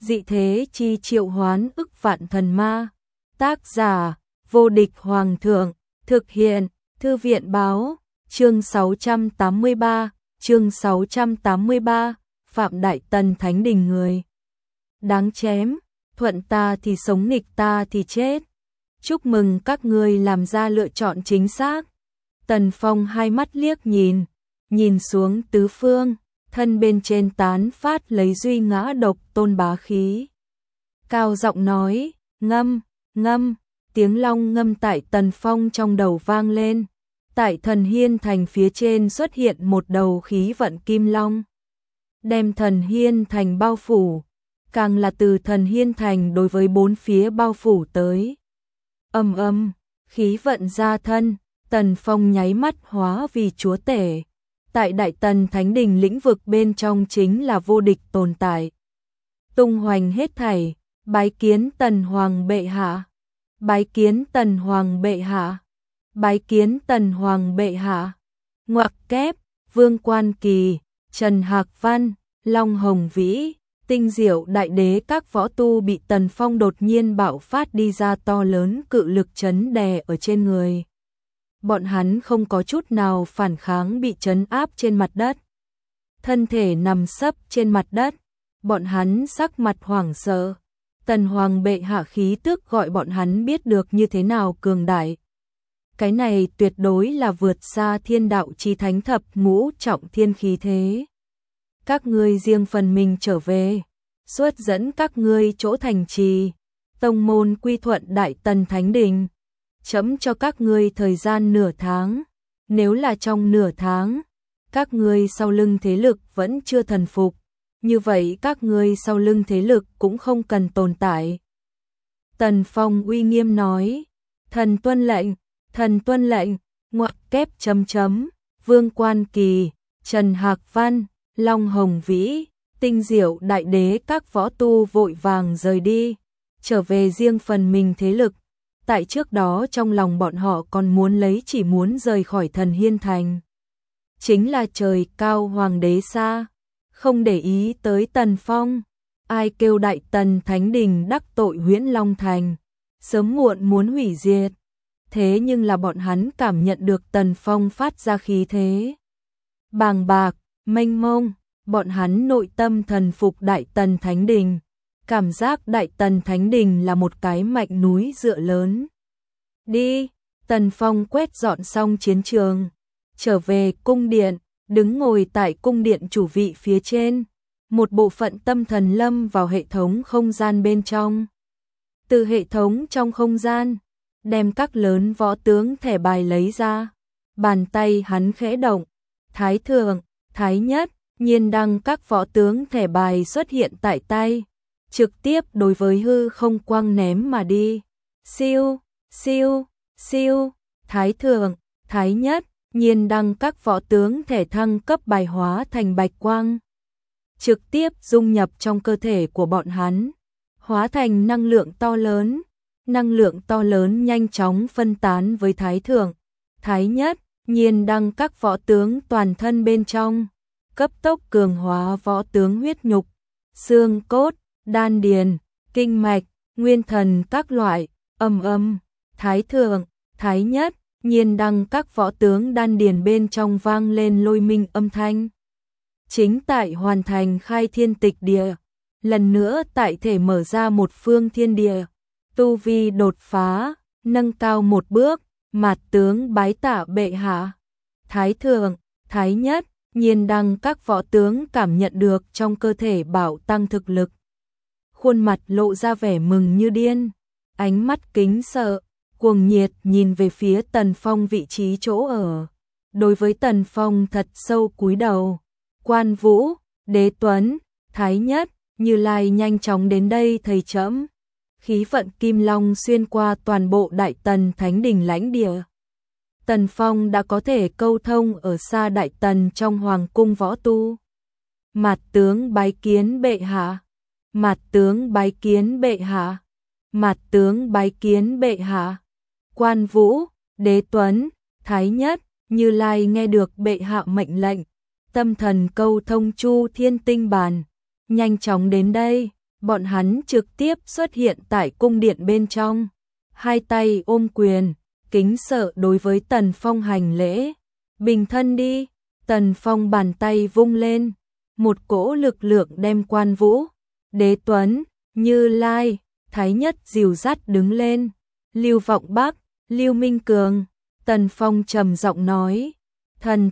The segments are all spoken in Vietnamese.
dị thế chi triệu hoán ức vạn thần ma. Tác giả, vô địch hoàng thượng, thực hiện, thư viện báo, chương 683, Phạm Đại Tần Thánh Đình người. Đáng chém, thuận ta thì sống nghịch ta thì chết. Chúc mừng các ngươi làm ra lựa chọn chính xác. Tần Phong hai mắt liếc nhìn xuống tứ phương, thân bên trên tán phát lấy duy ngã độc tôn bá khí. Cao giọng nói, ngâm, ngâm, tiếng long ngâm tại Tần Phong trong đầu vang lên. Tại Thần Hiên Thành phía trên xuất hiện một đầu khí vận kim long, đem Thần Hiên Thành bao phủ, càng là từ Thần Hiên Thành đối với bốn phía bao phủ tới. Khí vận ra thân, Tần Phong nháy mắt hóa vì chúa tể. Tại Đại Tần Thánh Đình lĩnh vực bên trong chính là vô địch tồn tại. Tung hoành hết thảy, bái kiến Tần Hoàng bệ hạ, bái kiến Tần Hoàng bệ hạ, bái kiến Tần Hoàng bệ hạ. Ngoặc kép, Vương Quan Kỳ, Trần Hạc Văn, Long Hồng Vĩ, Tinh Diệu Đại Đế các võ tu bị Tần Phong đột nhiên bạo phát đi ra to lớn cự lực chấn đè ở trên người. Bọn hắn không có chút nào phản kháng, bị trấn áp trên mặt đất. Thân thể nằm sấp trên mặt đất, bọn hắn sắc mặt hoảng sợ. Tần Hoàng bệ hạ khí tức gọi bọn hắn biết được như thế nào cường đại. Cái này tuyệt đối là vượt xa thiên đạo chi thánh thập ngũ trọng thiên khí thế. Các ngươi riêng phần mình trở về, xuất dẫn các ngươi chỗ thành trì, tông môn quy thuận Đại Tần Thánh Đình. Chấm cho các ngươi thời gian nửa tháng, nếu là trong nửa tháng, các ngươi sau lưng thế lực vẫn chưa thần phục, như vậy các ngươi sau lưng thế lực cũng không cần tồn tại. Tần Phong uy nghiêm nói, thần tuân lệnh, ngoặc kép Vương Quan Kỳ, Trần Hạc Văn, Long Hồng Vĩ, Tinh Diệu Đại Đế các võ tu vội vàng rời đi, trở về riêng phần mình thế lực. Tại trước đó trong lòng bọn họ còn chỉ muốn rời khỏi Thần Hiên Thành. Chính là trời cao hoàng đế xa, không để ý tới Tần Phong. Ai kêu Đại Tần Thánh Đình đắc tội Huyễn Long Thành, sớm muộn muốn hủy diệt. Thế nhưng là bọn hắn cảm nhận được Tần Phong phát ra khí thế bàng bạc, mênh mông, bọn hắn nội tâm thần phục Đại Tần Thánh Đình. Cảm giác Đại Tần Thánh Đình là một cái mạnh núi dựa lớn. Đi, Tần Phong quét dọn xong chiến trường, trở về cung điện, đứng ngồi tại cung điện chủ vị phía trên. Một bộ phận tâm thần lâm vào hệ thống không gian bên trong. Từ hệ thống trong không gian, đem các lớn võ tướng thẻ bài lấy ra. Bàn tay hắn khẽ động, Thái Thượng, Thái Nhất, Nhiên Đăng các võ tướng thẻ bài xuất hiện tại tay. Trực tiếp đối với hư không quang ném mà đi. Siêu, siêu, siêu, Thái Thượng, Thái Nhất, Nhiên Đăng các võ tướng thể thăng cấp bài hóa thành bạch quang. Trực tiếp dung nhập trong cơ thể của bọn hắn, hóa thành năng lượng to lớn. Năng lượng to lớn nhanh chóng phân tán với Thái Thượng, Thái Nhất, Nhiên Đăng các võ tướng toàn thân bên trong. Cấp tốc cường hóa võ tướng huyết nhục, xương cốt, đan điền, kinh mạch, nguyên thần các loại. Thái Thượng, Thái Nhất, Nhiên Đăng các võ tướng đan điền bên trong vang lên lôi minh âm thanh. Chính tại hoàn thành khai thiên tịch địa, lần nữa tại thể mở ra một phương thiên địa, tu vi đột phá, nâng cao một bước. Mạt tướng bái tạ bệ hạ. Thái Thượng, Thái Nhất, Nhiên Đăng các võ tướng cảm nhận được trong cơ thể bạo tăng thực lực. Khuôn mặt lộ ra vẻ mừng như điên, ánh mắt kính sợ, cuồng nhiệt nhìn về phía Tần Phong vị trí chỗ ở. Đối với Tần Phong thật sâu cúi đầu. Quan Vũ, Đế Tuấn, Thái Nhất, Như Lai nhanh chóng đến đây thầy trẫm. Khí vận kim long xuyên qua toàn bộ Đại Tần Thánh Đình lãnh địa. Tần Phong đã có thể câu thông ở xa Đại Tần trong hoàng cung võ tu. Mạt tướng bái kiến bệ hạ. Mạt tướng bái kiến bệ hạ. Mạt tướng bái kiến bệ hạ. Quan Vũ, Đế Tuấn, Thái Nhất, Như Lai nghe được bệ hạ mệnh lệnh, tâm thần câu thông chu thiên tinh bàn, nhanh chóng đến đây. Bọn hắn trực tiếp xuất hiện tại cung điện bên trong, hai tay ôm quyền, kính sợ đối với Tần Phong hành lễ. Bình thân đi. Tần Phong bàn tay vung lên, một cỗ lực lượng đem Quan Vũ, Đế Tuấn, Như Lai, Thái Nhất dìu dắt đứng lên. Lưu Vọng Bắc, Lưu Minh Cường. Tần Phong trầm giọng nói, thần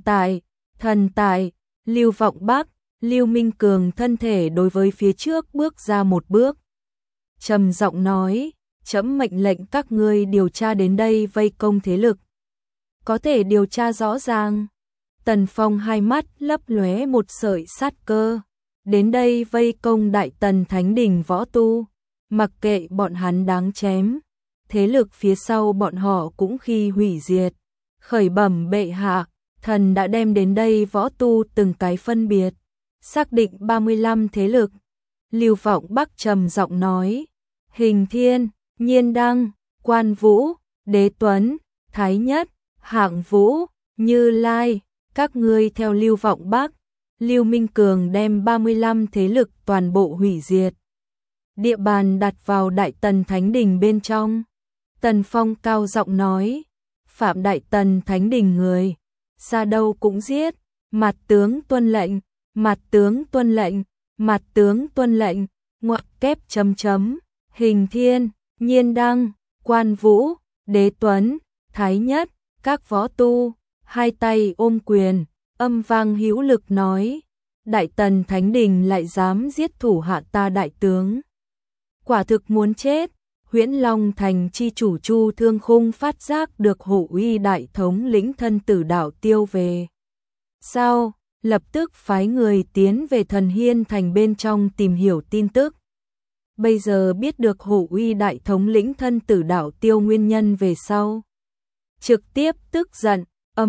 tại. Lưu Vọng Bắc, Lưu Minh Cường thân thể đối với phía trước bước ra một bước, trầm giọng nói, trẫm mệnh lệnh các ngươi điều tra đến đây vây công thế lực. Có thể điều tra rõ ràng. Tần Phong hai mắt lấp lóe một sợi sát cơ. Đến đây vây công Đại Tần Thánh Đình võ tu, mặc kệ bọn hắn đáng chém, thế lực phía sau bọn họ cũng khi hủy diệt. Khởi bẩm bệ hạ, thần đã đem đến đây võ tu từng cái phân biệt, xác định 35 thế lực. Lưu Vọng Bắc trầm giọng nói, Hình Thiên, Nhiên Đăng, Quan Vũ, Đế Tuấn, Thái Nhất, Hạng Vũ, Như Lai, các ngươi theo Lưu Vọng Bắc, Lưu Minh Cường đem 35 thế lực toàn bộ hủy diệt. Địa bàn đặt vào Đại Tần Thánh Đình bên trong. Tần Phong cao giọng nói, phạm Đại Tần Thánh Đình người, xa đâu cũng giết. Mặt tướng tuân lệnh, mặt tướng tuân lệnh, mặt tướng tuân lệnh. Ngoặc kép chấm chấm. Hình Thiên, Nhiên Đăng, Quan Vũ, Đế Tuấn, Thái Nhất, các võ tu, hai tay ôm quyền, âm vang hữu lực nói, Đại Tần Thánh Đình lại dám giết thủ hạ ta đại tướng. Quả thực muốn chết. Huyễn Long Thành chi chủ Chu Thương Khung phát giác được Hổ Uy đại thống lĩnh thân tử đạo tiêu về. Sau, lập tức phái người tiến về Thần Hiên Thành bên trong tìm hiểu tin tức. Bây giờ biết được Hổ Uy đại thống lĩnh thân tử đạo tiêu nguyên nhân về sau, trực tiếp tức giận,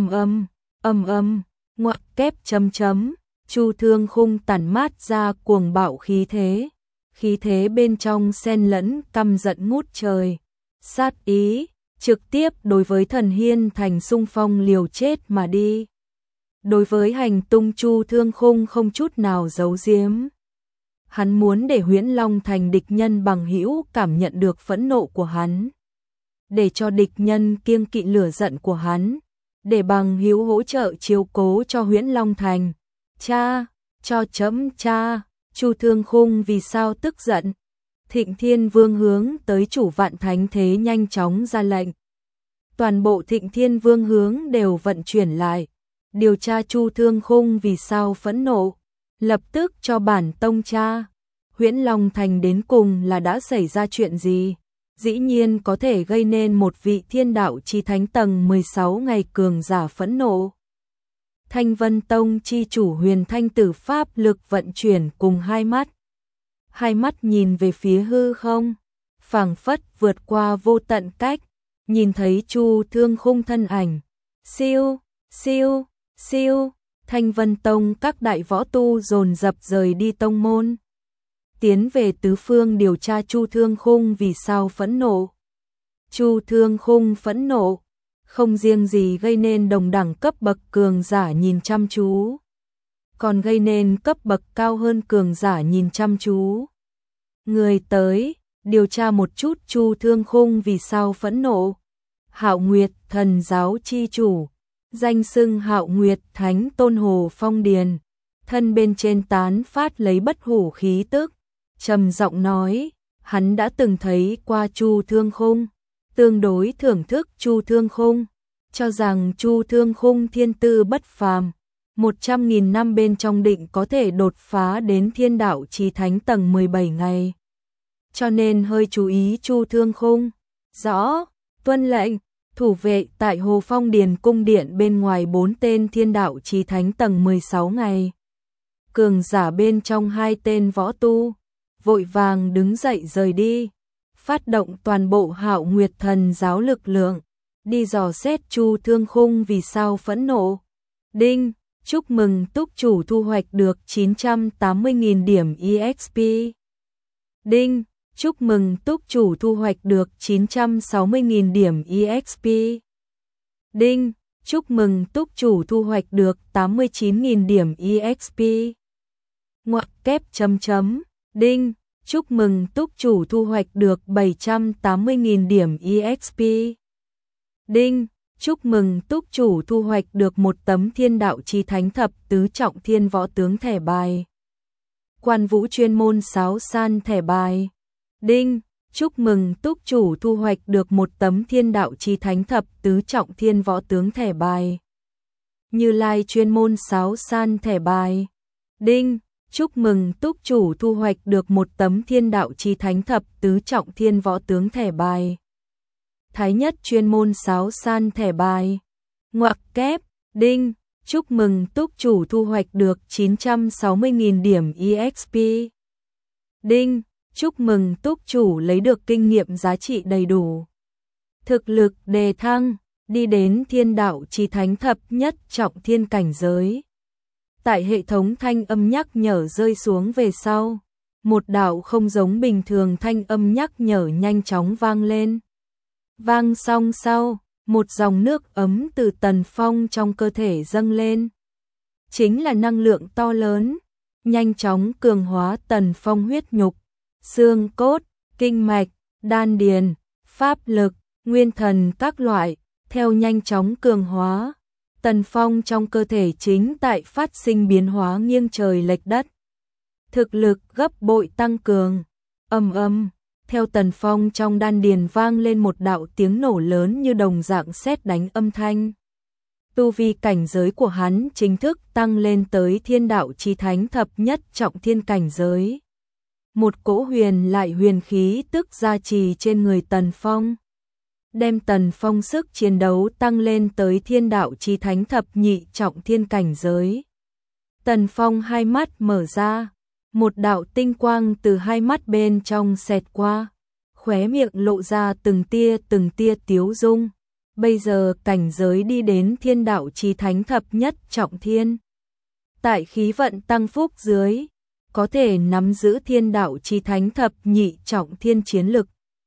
ngoặc kép chấm chấm. Chu Thương Khung tản mát ra cuồng bạo khí thế bên trong xen lẫn căm giận ngút trời, sát ý, trực tiếp đối với Thần Hiên Thành xung phong liều chết mà đi. Đối với hành tung Chu Thương Khung không chút nào giấu giếm. Hắn muốn để Huyễn Long Thành địch nhân bằng hữu cảm nhận được phẫn nộ của hắn, để cho địch nhân kiêng kỵ lửa giận của hắn, để bằng hữu hỗ trợ chiếu cố cho Huyễn Long Thành. Cha, cho chấm cha. Chu Thương Khung vì sao tức giận? Thịnh Thiên Vương hướng tới chủ Vạn Thánh Thế nhanh chóng ra lệnh. Toàn bộ Thịnh Thiên Vương hướng đều vận chuyển lại, điều tra Chu Thương Khung vì sao phẫn nộ, lập tức cho bản tông tra. Huyễn Long Thành đến cùng là đã xảy ra chuyện gì? Dĩ nhiên có thể gây nên một vị thiên đạo chi thánh tầng 16 ngày cường giả phẫn nộ. Thanh Vân Tông chi chủ Huyền Thanh Tử pháp lực vận chuyển cùng hai mắt nhìn về phía hư không, phảng phất vượt qua vô tận cách, nhìn thấy Chu Thương Khung thân ảnh. Siêu, Thanh Vân Tông các đại võ tu dồn dập rời đi tông môn, tiến về tứ phương điều tra Chu Thương Khung vì sao phẫn nộ. Chu Thương Khung phẫn nộ, không riêng gì gây nên đồng đẳng cấp bậc cường giả nhìn chăm chú, còn gây nên cấp bậc cao hơn cường giả nhìn chăm chú. Người tới, điều tra một chút Chu Thương Khung vì sao phẫn nộ. Hạo Nguyệt thần giáo chi chủ, danh xưng Hạo Nguyệt Thánh Tôn Hồ Phong Điền, thân bên trên tán phát lấy bất hủ khí tức, trầm giọng nói, hắn đã từng thấy qua Chu Thương Khung, tương đối thưởng thức Chu Thương Khung, cho rằng Chu Thương Khung thiên tư bất phàm, 100.000 năm bên trong định có thể đột phá đến thiên đạo chí thánh tầng 17 ngày. Cho nên hơi chú ý Chu Thương Khung. Rõ, tuân lệnh. Thủ vệ tại Hồ Phong Điền cung điện bên ngoài 4 tên thiên đạo chí thánh tầng 16 ngày. Cường giả bên trong 2 tên võ tu, vội vàng đứng dậy rời đi, phát động toàn bộ Hạo Nguyệt thần giáo lực lượng, đi dò xét Chu Thương Khung vì sao phẫn nộ. Đinh, chúc mừng túc chủ thu hoạch được 980.000 điểm EXP. Đinh, chúc mừng túc chủ thu hoạch được 960.000 điểm EXP. Đinh, chúc mừng túc chủ thu hoạch được 89.000 điểm EXP. Ngoặc kép chấm chấm. Đinh, chúc mừng túc chủ thu hoạch được 780.000 điểm EXP. Đinh, chúc mừng túc chủ thu hoạch được một tấm Thiên Đạo Chí Thánh Thập Tứ Trọng Thiên Võ Tướng thẻ bài. Quan Vũ chuyên môn sáo san thẻ bài. Đinh, chúc mừng túc chủ thu hoạch được một tấm Thiên Đạo Chí Thánh Thập Tứ Trọng Thiên Võ Tướng thẻ bài. Như Lai chuyên môn sáo san thẻ bài. Đinh, chúc mừng túc chủ thu hoạch được một tấm Thiên Đạo Chí Thánh Thập Tứ Trọng Thiên Võ Tướng thẻ bài. Thái Nhất chuyên môn sáo san thẻ bài. Ngoặc kép. Đinh, chúc mừng túc chủ thu hoạch được 960.000 điểm EXP. Đinh, chúc mừng túc chủ lấy được kinh nghiệm giá trị đầy đủ. Thực lực đề thăng, đi đến Thiên Đạo Chí Thánh Thập Nhất Trọng Thiên cảnh giới. Tại hệ thống thanh âm nhắc nhở rơi xuống về sau, một đạo không giống bình thường thanh âm nhắc nhở nhanh chóng vang lên. Vang xong sau, một dòng nước ấm từ Tần Phong trong cơ thể dâng lên. Chính là năng lượng to lớn, nhanh chóng cường hóa Tần Phong huyết nhục, xương cốt, kinh mạch, đan điền, pháp lực, nguyên thần các loại, theo nhanh chóng cường hóa. Tần Phong trong cơ thể chính tại phát sinh biến hóa nghiêng trời lệch đất. Thực lực gấp bội tăng cường. Ầm ầm, theo Tần Phong trong đan điền vang lên một đạo tiếng nổ lớn như đồng dạng sét đánh âm thanh. Tu vi cảnh giới của hắn chính thức tăng lên tới Thiên Đạo Chí Thánh Thập Nhất Trọng Thiên cảnh giới. Một cỗ huyền lại huyền khí tức gia trì trên người Tần Phong, đem Tần Phong sức chiến đấu tăng lên tới Thiên Đạo Chí Thánh Thập Nhị Trọng Thiên cảnh giới. Tần Phong hai mắt mở ra, một đạo tinh quang từ hai mắt bên trong xẹt qua, khóe miệng lộ ra từng tia tiếu dung. Bây giờ cảnh giới đi đến Thiên Đạo Chí Thánh Thập Nhất Trọng Thiên. Tại khí vận tăng phúc dưới, có thể nắm giữ Thiên Đạo Chí Thánh Thập Nhị Trọng Thiên chiến lực.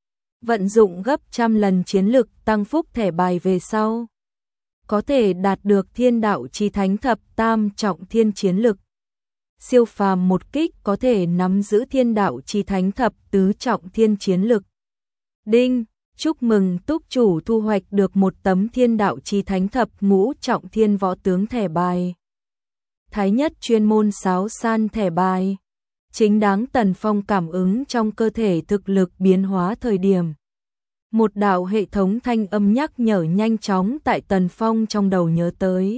Vận dụng gấp trăm lần chiến lực tăng phúc thẻ bài về sau, có thể đạt được Thiên Đạo Chí Thánh Thập Tam Trọng Thiên chiến lực. Siêu phàm một kích có thể nắm giữ Thiên Đạo Chí Thánh Thập Tứ Trọng Thiên chiến lực. Đinh, chúc mừng túc chủ thu hoạch được một tấm Thiên Đạo Chí Thánh Thập Ngũ Trọng Thiên Võ Tướng thẻ bài. Thái Nhất chuyên môn sáo san thẻ bài. Chính đáng Tần Phong cảm ứng trong cơ thể thực lực biến hóa thời điểm. Một đạo hệ thống thanh âm nhắc nhở nhanh chóng tại Tần Phong trong đầu nhớ tới.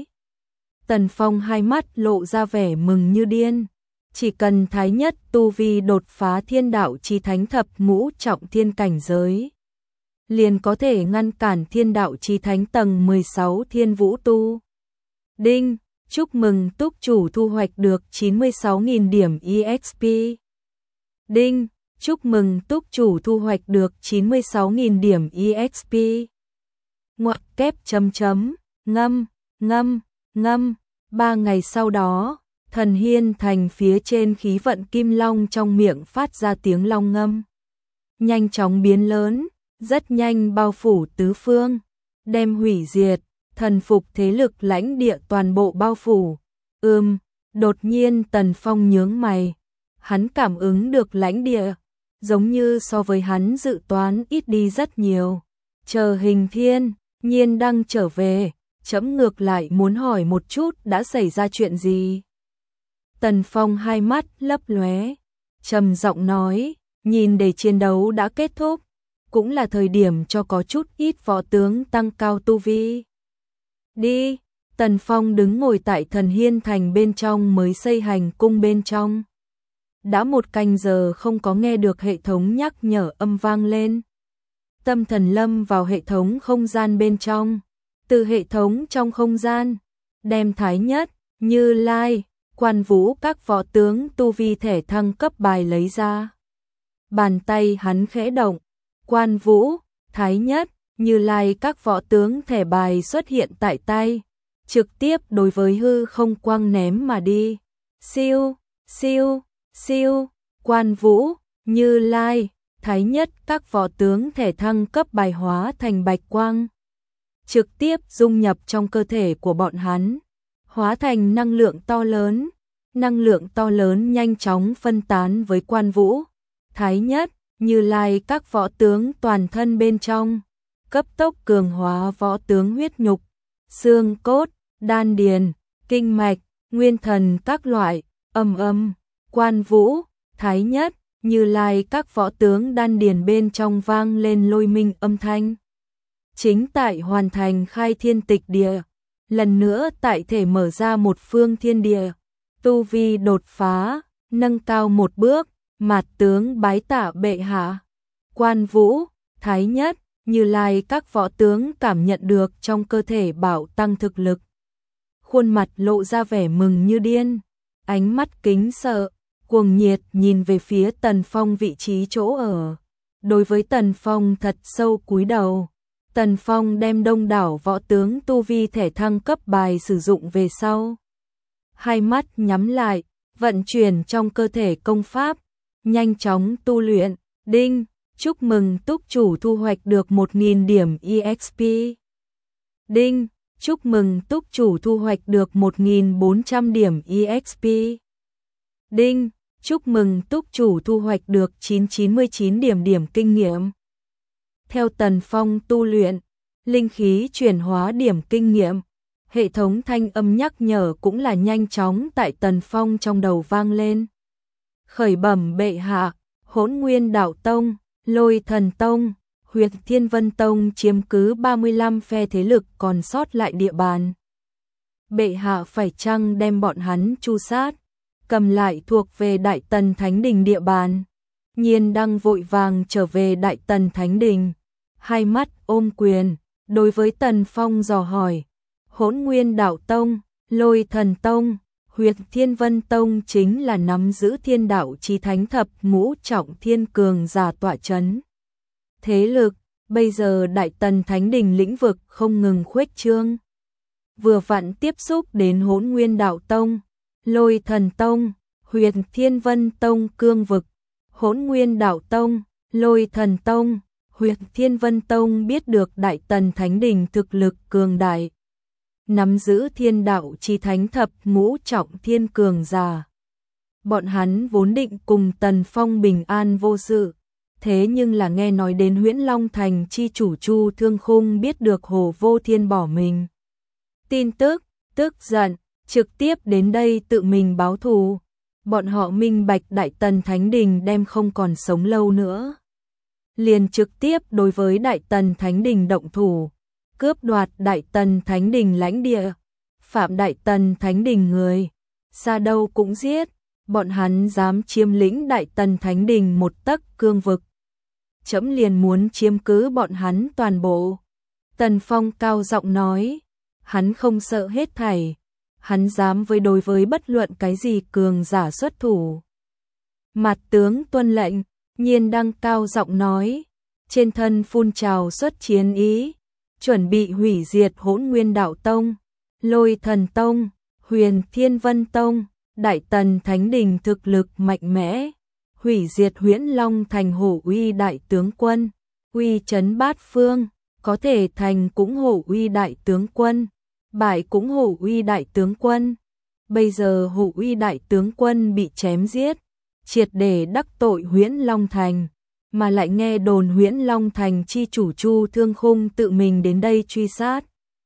Tần Phong hai mắt lộ ra vẻ mừng như điên. Chỉ cần Thái Nhất tu vi đột phá Thiên Đạo Chí Thánh Thập Ngũ Trọng Thiên cảnh giới, liền có thể ngăn cản Thiên Đạo Chí Thánh tầng 16 Thiên Vũ tu. Đinh, chúc mừng túc chủ thu hoạch được 96.000 điểm EXP. Đinh, chúc mừng túc chủ thu hoạch được 96.000 điểm EXP. Ngoặc kép chấm chấm, ngâm. 3 ngày sau đó, Thần Hiên Thành phía trên khí vận kim long trong miệng phát ra tiếng long ngâm. Nhanh chóng biến lớn, rất nhanh bao phủ tứ phương, đem hủy diệt, thần phục thế lực lãnh địa toàn bộ bao phủ. Đột nhiên Tần Phong nhướng mày. Hắn cảm ứng được lãnh địa, giống như so với hắn dự toán ít đi rất nhiều. Chờ Hình Thiên, Nhiên Đăng trở về, trẫm ngược lại muốn hỏi một chút đã xảy ra chuyện gì. Tần Phong hai mắt lấp lóe, trầm giọng nói, nhìn để chiến đấu đã kết thúc, cũng là thời điểm cho có chút ít võ tướng tăng cao tu vi. Đi, Tần Phong đứng ngồi tại Thần Hiên Thành bên trong mới xây hành cung bên trong. Đã 1 canh giờ không có nghe được hệ thống nhắc nhở âm vang lên. Tâm thần lâm vào hệ thống không gian bên trong. Từ hệ thống trong không gian, đem Thái Nhất, Như Lai, Quan Vũ các võ tướng tu vi thẻ thăng cấp bài lấy ra. Bàn tay hắn khẽ động, Quan Vũ, Thái Nhất, Như Lai các võ tướng thẻ bài xuất hiện tại tay, trực tiếp đối với hư không quang ném mà đi. Siêu, Quan Vũ, Như Lai, Thái Nhất các võ tướng thẻ thăng cấp bài hóa thành bạch quang, trực tiếp dung nhập trong cơ thể của bọn hắn, hóa thành năng lượng to lớn. Năng lượng to lớn nhanh chóng phân tán với Quan Vũ, Thái Nhất, Như Lai các võ tướng toàn thân bên trong, cấp tốc cường hóa võ tướng huyết nhục, xương cốt, đan điền, kinh mạch, nguyên thần các loại, Quan Vũ, Thái Nhất, Như Lai các võ tướng đan điền bên trong vang lên lôi minh âm thanh. Chính tại hoàn thành khai thiên tịch địa, lần nữa tại thể mở ra một phương thiên địa, tu vi đột phá, nâng cao một bước, mạt tướng bái tạ bệ hạ. Quan Vũ, Thái Nhất, Như Lai các võ tướng cảm nhận được trong cơ thể bảo tăng thực lực. Khuôn mặt lộ ra vẻ mừng như điên, ánh mắt kính sợ, cuồng nhiệt nhìn về phía Tần Phong vị trí chỗ ở. Đối với Tần Phong thật sâu cúi đầu. Tần Phong đem đông đảo võ tướng tu vi thể thăng cấp bài sử dụng về sau. Hai mắt nhắm lại, vận chuyển trong cơ thể công pháp, nhanh chóng tu luyện. Đinh, chúc mừng túc chủ thu hoạch được 1000 điểm EXP. Đinh, chúc mừng túc chủ thu hoạch được 1400 điểm EXP. Đinh, chúc mừng túc chủ thu hoạch được 999 điểm kinh nghiệm. Theo Tần Phong tu luyện, linh khí chuyển hóa điểm kinh nghiệm, hệ thống thanh âm nhắc nhở cũng là nhanh chóng tại Tần Phong trong đầu vang lên. Khởi bẩm bệ hạ, Hỗn Nguyên Đạo Tông, Lôi Thần Tông, Huyệt Thiên Vân Tông chiếm cứ 35 phe thế lực còn sót lại địa bàn. Bệ hạ phải chăng đem bọn hắn tru sát, cầm lại thuộc về Đại Tần Thánh Đình địa bàn. Nhiên Đăng vội vàng trở về Đại Tần Thánh Đình, hai mắt ôm quyền, đối với Tần Phong dò hỏi. Hỗn Nguyên Đạo Tông, Lôi Thần Tông, Huyệt Thiên Vân Tông chính là nắm giữ thiên đạo chí thánh thập ngũ trọng thiên cường giả tọa chấn. Thế lực, bây giờ Đại Tần Thánh Đình lĩnh vực không ngừng khuếch trương. Vừa vặn tiếp xúc đến Hỗn Nguyên Đạo Tông, Lôi Thần Tông, Huyệt Thiên Vân Tông cương vực. Hỗn Nguyên Đạo Tông, Lôi Thần Tông, Huyệt Thiên Vân Tông biết được Đại Tần Thánh Đình thực lực cường đại, nắm giữ thiên đạo chí thánh thập ngũ trọng thiên cường giả. Bọn hắn vốn định cùng Tần Phong bình an vô sự, thế nhưng là nghe nói đến Huyễn Long Thành chi chủ Chu Thương Khung biết được Hồ Vô Thiên bỏ mình. Tin tức, tức giận, trực tiếp đến đây tự mình báo thù. Bọn họ minh bạch Đại Tần Thánh Đình đem không còn sống lâu nữa. Liền trực tiếp đối với Đại Tần Thánh Đình động thủ, cướp đoạt Đại Tần Thánh Đình lãnh địa, phạm Đại Tần Thánh Đình người, xa đâu cũng giết, bọn hắn dám chiếm lĩnh Đại Tần Thánh Đình một tấc cương vực. Trẫm liền muốn chiếm cứ bọn hắn toàn bộ. Tần Phong cao giọng nói, hắn không sợ hết thảy, hắn dám đối với bất luận cái gì cường giả xuất thủ. Mạt tướng tuân lệnh, Nhiên Đăng cao giọng nói, trên thân phun trào xuất chiến ý, chuẩn bị hủy diệt Hỗn Nguyên Đạo Tông, Lôi Thần Tông, Huyền Thiên Vân Tông. Đại Tần Thánh Đình thực lực mạnh mẽ, hủy diệt Huyễn Long Thành hổ uy đại tướng quân, uy chấn bát phương, có thể thành cũng hổ uy đại tướng quân, bại cũng hổ uy đại tướng quân. Bây giờ hổ uy đại tướng quân bị chém giết, triệt để đắc tội Huyễn Long Thành, mà lại nghe đồn Huyễn Long Thành chi chủ Chu Thương Khung tự mình đến đây truy sát.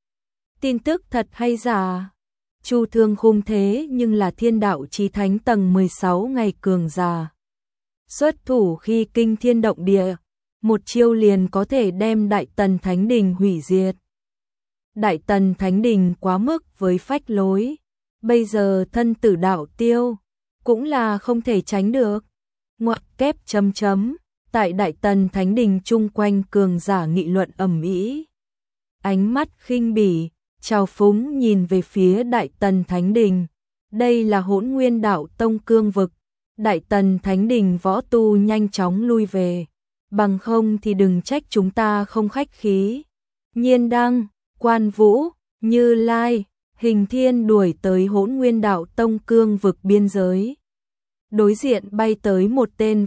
Tin tức thật hay giả? Chu Thương Khung thế nhưng là thiên đạo chí thánh tầng 16 ngày cường giả. Xuất thủ khi kinh thiên động địa, một chiêu liền có thể đem Đại Tần Thánh Đình hủy diệt. Đại Tần Thánh Đình quá mức với phách lối, bây giờ thân tử đạo tiêu, cũng là không thể tránh được. Ngoặc kép chấm chấm, tại Đại Tần Thánh Đình chung quanh cường giả nghị luận ầm ĩ. Ánh mắt khinh bỉ, trào phúng nhìn về phía Đại Tần Thánh Đình. Đây là Hỗn Nguyên Đạo Tông cương vực, Đại Tần Thánh Đình võ tu nhanh chóng lui về, bằng không thì đừng trách chúng ta không khách khí. Nhiên Đăng, Quan Vũ, Như Lai, Hình Thiên đuổi tới Hỗn Nguyên Đạo Tông cương vực biên giới. Đối diện bay tới một tên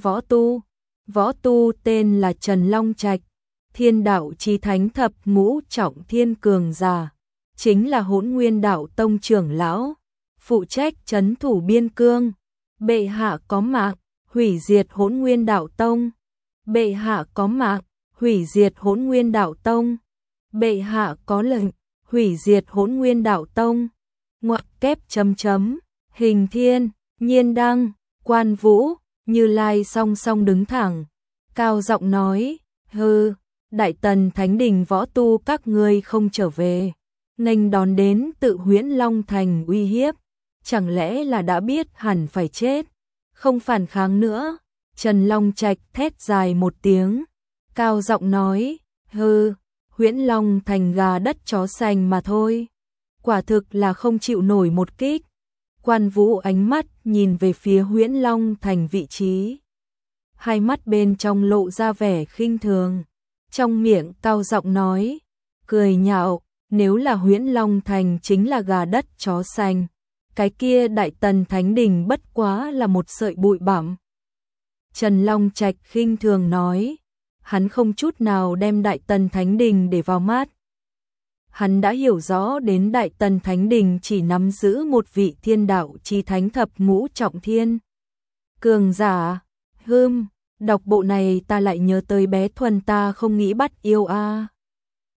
võ tu tên là Trần Long Trạch, thiên đạo chí thánh thập ngũ trọng thiên cường giả, chính là Hỗn Nguyên Đạo Tông trưởng lão, phụ trách trấn thủ biên cương. Bệ hạ có mạng, hủy diệt Hỗn Nguyên Đạo Tông. Bệ hạ có mạng, hủy diệt Hỗn Nguyên Đạo Tông. Bệ hạ có lệnh, hủy diệt Hỗn Nguyên Đạo Tông. Ngoặc kép chấm chấm, Hình Thiên, Nhiên Đăng, Quan Vũ, Như Lai song song đứng thẳng, cao giọng nói, hừ, Đại Tần Thánh Đình võ tu các ngươi không trở về, nghênh đón đến tự Huyễn Long Thành uy hiếp, chẳng lẽ là đã biết hẳn phải chết, không phản kháng nữa. Trần Long Trạch thét dài một tiếng, cao giọng nói, hừ, Huyễn Long Thành gà đất chó sành mà thôi, quả thực là không chịu nổi một kích. Quan Vũ ánh mắt nhìn về phía Huyễn Long Thành vị trí, hai mắt bên trong lộ ra vẻ khinh thường, trong miệng cao giọng nói, cười nhạo, nếu là Huyễn Long Thành chính là gà đất chó sành, cái kia Đại Tần Thánh Đình bất quá là một sợi bụi bặm. Trần Long Trạch khinh thường nói, hắn không chút nào đem Đại Tần Thánh Đình để vào mắt. Hắn đã hiểu rõ đến Đại Tần Thánh Đình chỉ nắm giữ một vị thiên đạo chi thánh thập ngũ trọng thiên cường giả. Đọc bộ này ta lại nhớ tới bé Thuần ta không nghĩ bắt yêu a.